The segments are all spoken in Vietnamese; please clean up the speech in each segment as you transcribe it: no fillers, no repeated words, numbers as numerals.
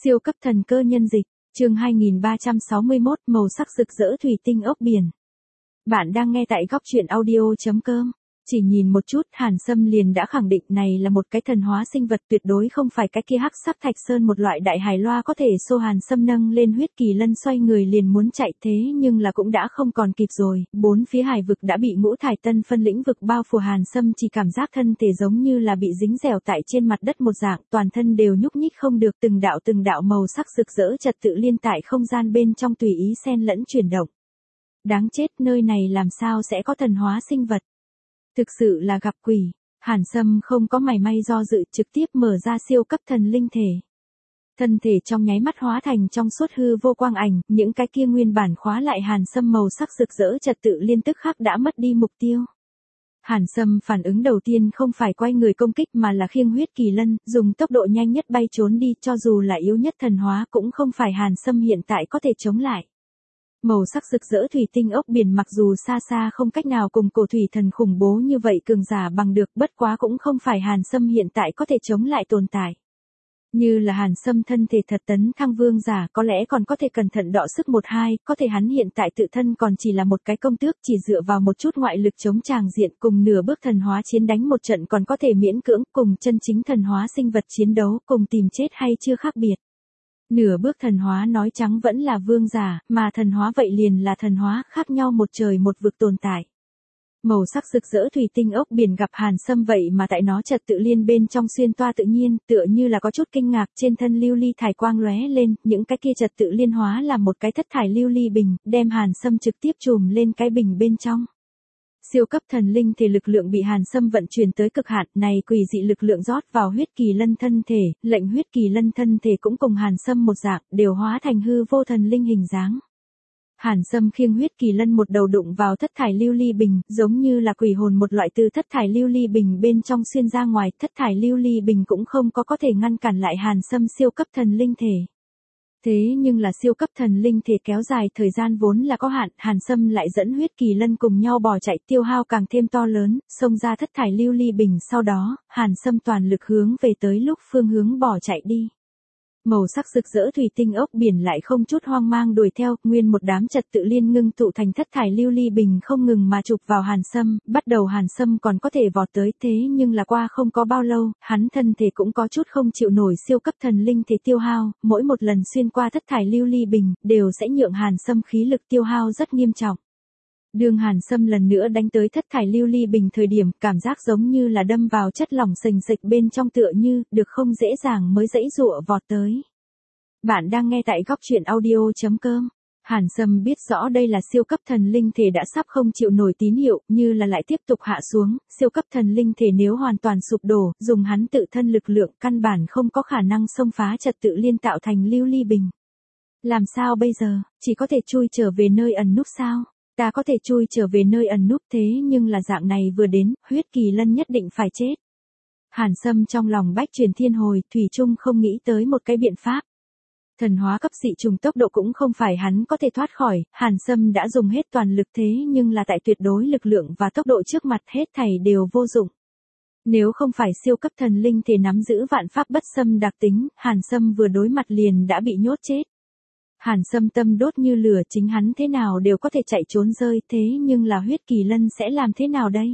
Siêu cấp thần cơ nhân dịch, chương 2361, màu sắc rực rỡ thủy tinh ốc biển. Bạn đang nghe tại góc truyện audio.com. Chỉ nhìn một chút, Hàn Sâm liền đã khẳng định này là một cái thần hóa sinh vật, tuyệt đối không phải cái kia hắc sắc thạch sơn một loại đại hài loa có thể xô Hàn Sâm nâng lên huyết kỳ lân xoay người liền muốn chạy, thế nhưng là cũng đã không còn kịp rồi, bốn phía hải vực đã bị ngũ thải tân phân lĩnh vực bao phủ. Hàn Sâm chỉ cảm giác thân thể giống như là bị dính dẻo tại trên mặt đất một dạng, toàn thân đều nhúc nhích không được, từng đạo màu sắc rực rỡ trật tự liên tại không gian bên trong tùy ý xen lẫn chuyển động. Đáng chết, nơi này làm sao sẽ có thần hóa sinh vật? Thực sự là gặp quỷ. Hàn Sâm không có mảy may do dự, trực tiếp mở ra siêu cấp thần linh thể. Thân thể trong nháy mắt hóa thành trong suốt hư vô quang ảnh, những cái kia nguyên bản khóa lại Hàn Sâm màu sắc rực rỡ trật tự liên tức khắc đã mất đi mục tiêu. Hàn Sâm phản ứng đầu tiên không phải quay người công kích mà là khiêng huyết kỳ lân, dùng tốc độ nhanh nhất bay trốn đi, cho dù là yếu nhất thần hóa cũng không phải Hàn Sâm hiện tại có thể chống lại. Màu sắc rực rỡ thủy tinh ốc biển mặc dù xa xa không cách nào cùng cổ thủy thần khủng bố như vậy cường giả bằng được, bất quá cũng không phải Hàn Sâm hiện tại có thể chống lại tồn tại. Như là Hàn Sâm thân thể thật tấn thăng vương giả có lẽ còn có thể cẩn thận đọ sức một hai, có thể hắn hiện tại tự thân còn chỉ là một cái công tước, chỉ dựa vào một chút ngoại lực chống tràng diện, cùng nửa bước thần hóa chiến đánh một trận còn có thể miễn cưỡng, cùng chân chính thần hóa sinh vật chiến đấu, cùng tìm chết hay chưa khác biệt. Nửa bước thần hóa nói trắng vẫn là vương giả, mà thần hóa vậy liền là thần hóa, khác nhau một trời một vực tồn tại. Màu sắc rực rỡ thủy tinh ốc biển gặp Hàn Sâm vậy mà tại nó trật tự liên bên trong xuyên toa tự nhiên, tựa như là có chút kinh ngạc, trên thân lưu ly thải quang lóe lên, những cái kia trật tự liên hóa là một cái thất thải lưu ly bình, đem Hàn Sâm trực tiếp chùm lên cái bình bên trong. Siêu cấp thần linh thể lực lượng bị Hàn Sâm vận chuyển tới cực hạn, này quỷ dị lực lượng rót vào huyết kỳ lân thân thể, lệnh huyết kỳ lân thân thể cũng cùng Hàn Sâm một dạng, đều hóa thành hư vô thần linh hình dáng. Hàn Sâm khiêng huyết kỳ lân một đầu đụng vào thất thải lưu ly bình, giống như là quỷ hồn một loại từ thất thải lưu ly bình bên trong xuyên ra ngoài, thất thải lưu ly bình cũng không có thể ngăn cản lại Hàn Sâm siêu cấp thần linh thể. Thế nhưng là siêu cấp thần linh thể kéo dài thời gian vốn là có hạn, Hàn Sâm lại dẫn huyết kỳ lân cùng nhau bỏ chạy, tiêu hao càng thêm to lớn, xông ra thất thải lưu ly bình, sau đó, Hàn Sâm toàn lực hướng về tới lúc phương hướng bỏ chạy đi. Màu sắc rực rỡ thủy tinh ốc biển lại không chút hoang mang đuổi theo, nguyên một đám trật tự liên ngưng tụ thành thất thải lưu ly bình không ngừng mà chụp vào Hàn Sâm, bắt đầu Hàn Sâm còn có thể vọt tới, thế nhưng là qua không có bao lâu, hắn thân thể cũng có chút không chịu nổi siêu cấp thần linh thể tiêu hao, mỗi một lần xuyên qua thất thải lưu ly bình, đều sẽ nhượng Hàn Sâm khí lực tiêu hao rất nghiêm trọng. Đường Hàn Sâm lần nữa đánh tới thất thải lưu ly bình thời điểm, cảm giác giống như là đâm vào chất lỏng sình sịch bên trong, tựa như, được không dễ dàng mới dãy dụa vọt tới. Bạn đang nghe tại góc truyện audio.com. Hàn Sâm biết rõ đây là siêu cấp thần linh thể đã sắp không chịu nổi tín hiệu, như là lại tiếp tục hạ xuống, siêu cấp thần linh thể nếu hoàn toàn sụp đổ, dùng hắn tự thân lực lượng căn bản không có khả năng xông phá trật tự liên tạo thành lưu ly bình. Làm sao bây giờ, chỉ có thể chui trở về nơi ẩn núp sao? Ta có thể chui trở về nơi ẩn núp, thế nhưng là dạng này vừa đến, huyết kỳ lân nhất định phải chết. Hàn Sâm trong lòng bách truyền thiên hồi, thủy chung không nghĩ tới một cái biện pháp. Thần hóa cấp dị trùng tốc độ cũng không phải hắn có thể thoát khỏi, Hàn Sâm đã dùng hết toàn lực, thế nhưng là tại tuyệt đối lực lượng và tốc độ trước mặt hết thảy đều vô dụng. Nếu không phải siêu cấp thần linh thể nắm giữ vạn pháp bất xâm đặc tính, Hàn Sâm vừa đối mặt liền đã bị nhốt chết. Hàn Sâm tâm đốt như lửa, chính hắn thế nào đều có thể chạy trốn rơi, thế nhưng là huyết kỳ lân sẽ làm thế nào đây?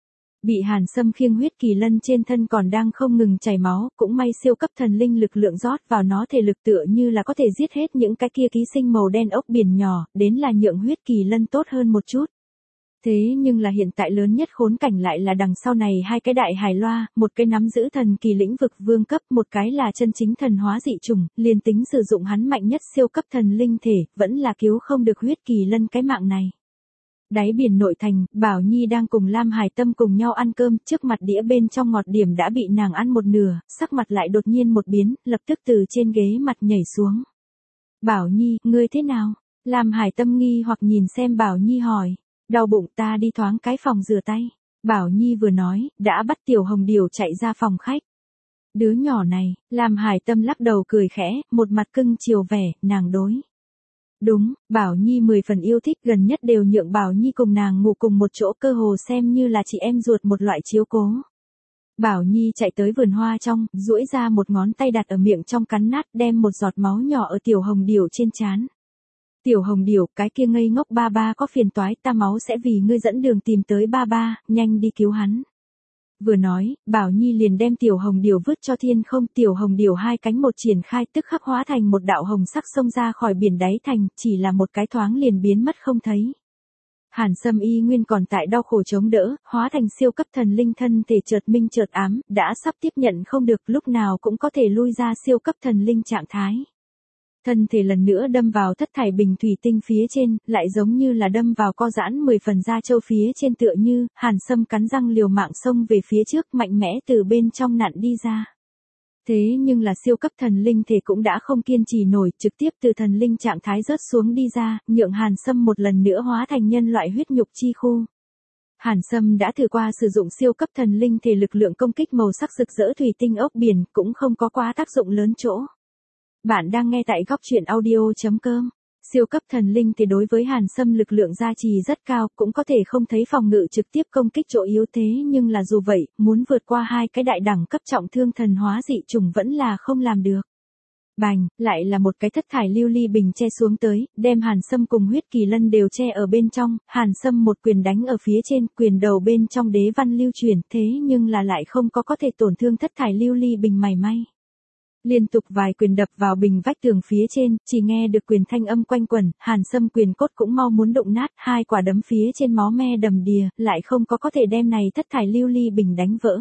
Bị Hàn Sâm khiêng huyết kỳ lân trên thân còn đang không ngừng chảy máu, cũng may siêu cấp thần linh lực lượng rót vào nó thể lực tựa như là có thể giết hết những cái kia ký sinh màu đen ốc biển nhỏ, đến là nhượng huyết kỳ lân tốt hơn một chút. Thế nhưng là hiện tại lớn nhất khốn cảnh lại là đằng sau này hai cái đại hài loa, một cái nắm giữ thần kỳ lĩnh vực vương cấp, một cái là chân chính thần hóa dị trùng, liền tính sử dụng hắn mạnh nhất siêu cấp thần linh thể, vẫn là cứu không được huyết kỳ lân cái mạng này. Đáy biển nội thành, Bảo Nhi đang cùng Lam Hải Tâm cùng nhau ăn cơm, trước mặt đĩa bên trong ngọt điểm đã bị nàng ăn một nửa, sắc mặt lại đột nhiên một biến, lập tức từ trên ghế mặt nhảy xuống. Bảo Nhi, ngươi thế nào? Lam Hải Tâm nghi hoặc nhìn xem Bảo Nhi hỏi. Đau bụng, ta đi thoáng cái phòng rửa tay. Bảo Nhi vừa nói, đã bắt Tiểu Hồng Điều chạy ra phòng khách. Đứa nhỏ này, Lam Hải Tâm lắc đầu cười khẽ, một mặt cưng chiều vẻ, nàng đối. Đúng, Bảo Nhi 10 phần yêu thích, gần nhất đều nhượng Bảo Nhi cùng nàng ngủ cùng một chỗ, cơ hồ xem như là chị em ruột một loại chiếu cố. Bảo Nhi chạy tới vườn hoa trong, duỗi ra một ngón tay đặt ở miệng trong cắn nát, đem một giọt máu nhỏ ở Tiểu Hồng Điểu trên trán. Tiểu Hồng Điểu, cái kia ngây ngốc, ba ba có phiền toái, ta máu sẽ vì ngươi dẫn đường tìm tới ba ba, nhanh đi cứu hắn. Vừa nói, Bảo Nhi liền đem Tiểu Hồng Điểu vứt cho thiên không. Tiểu Hồng Điểu hai cánh một triển khai, tức khắc hóa thành một đạo hồng sắc xông ra khỏi biển đáy thành, chỉ là một cái thoáng liền biến mất không thấy. Hàn Sâm y nguyên còn tại đau khổ chống đỡ, hóa thành siêu cấp thần linh, thân thể chợt minh chợt ám, đã sắp tiếp nhận không được, lúc nào cũng có thể lui ra siêu cấp thần linh trạng thái. Thân thể lần nữa đâm vào thất thải bình thủy tinh phía trên, lại giống như là đâm vào co giãn 10 phần da trâu phía trên, tựa như, Hàn Sâm cắn răng liều mạng xông về phía trước, mạnh mẽ từ bên trong nặn đi ra. Thế nhưng là siêu cấp thần linh thể cũng đã không kiên trì nổi, trực tiếp từ thần linh trạng thái rớt xuống đi ra, nhượng Hàn Sâm một lần nữa hóa thành nhân loại huyết nhục chi khu. Hàn Sâm đã thử qua sử dụng siêu cấp thần linh thể lực lượng công kích màu sắc rực rỡ thủy tinh ốc biển, cũng không có quá tác dụng lớn chỗ. Bạn đang nghe tại góc truyện audio.com. Siêu cấp thần linh thì đối với Hàn Sâm lực lượng gia trì rất cao, cũng có thể không thấy phòng ngự trực tiếp công kích chỗ yếu, thế nhưng là dù vậy, muốn vượt qua hai cái đại đẳng cấp trọng thương thần hóa dị trùng vẫn là không làm được. Bành, lại là một cái thất thải lưu ly bình che xuống tới, đem Hàn Sâm cùng huyết kỳ lân đều che ở bên trong. Hàn Sâm một quyền đánh ở phía trên, quyền đầu bên trong đế văn lưu chuyển, thế nhưng là lại không có thể tổn thương thất thải lưu ly bình mảy may. Liên tục vài quyền đập vào bình vách tường phía trên, chỉ nghe được quyền thanh âm quanh quẩn, Hàn Sâm quyền cốt cũng mau muốn đụng nát, hai quả đấm phía trên máu me đầm đìa, lại không có thể đem này thất thải lưu ly bình đánh vỡ.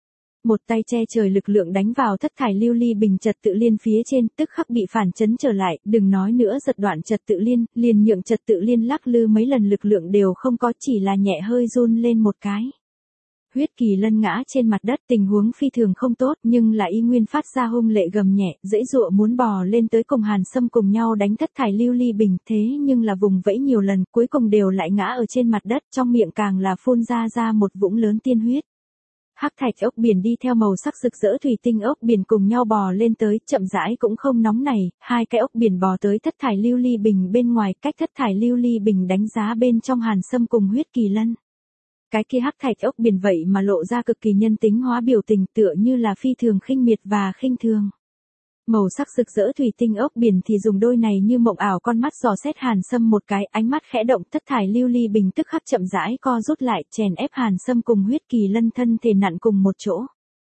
Một tay che trời lực lượng đánh vào thất thải lưu ly bình trật tự liên phía trên, tức khắc bị phản chấn trở lại, đừng nói nữa giật đoạn trật tự liên, liền nhượng trật tự liên lắc lư mấy lần lực lượng đều không có, chỉ là nhẹ hơi run lên một cái. Huyết kỳ lân ngã trên mặt đất, tình huống phi thường không tốt, nhưng là y nguyên phát ra hung lệ gầm nhẹ, dãy dụa muốn bò lên tới cùng Hàn Sâm cùng nhau đánh thất thải lưu ly bình, thế nhưng là vùng vẫy nhiều lần, cuối cùng đều lại ngã ở trên mặt đất, trong miệng càng là phun ra một vũng lớn tiên huyết. Hắc thạch ốc biển đi theo màu sắc rực rỡ thủy tinh ốc biển cùng nhau bò lên tới, chậm rãi cũng không nóng nảy, hai cái ốc biển bò tới thất thải lưu ly bình bên ngoài, cách thất thải lưu ly bình đánh giá bên trong Hàn Sâm cùng huyết kỳ lân. Cái kia hắc thạch ốc biển vậy mà lộ ra cực kỳ nhân tính hóa biểu tình, tựa như là phi thường khinh miệt và khinh thường. Màu sắc rực rỡ thủy tinh ốc biển thì dùng đôi này như mộng ảo con mắt dò xét Hàn Sâm một cái, ánh mắt khẽ động, thất thải lưu ly bình tức khắc chậm rãi co rút lại, chèn ép Hàn Sâm cùng huyết kỳ lân thân thể nặn cùng một chỗ.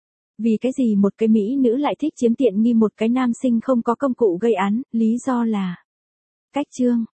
Vì cái gì một cái mỹ nữ lại thích chiếm tiện nghi một cái nam sinh không có công cụ gây án, lý do là cách chương.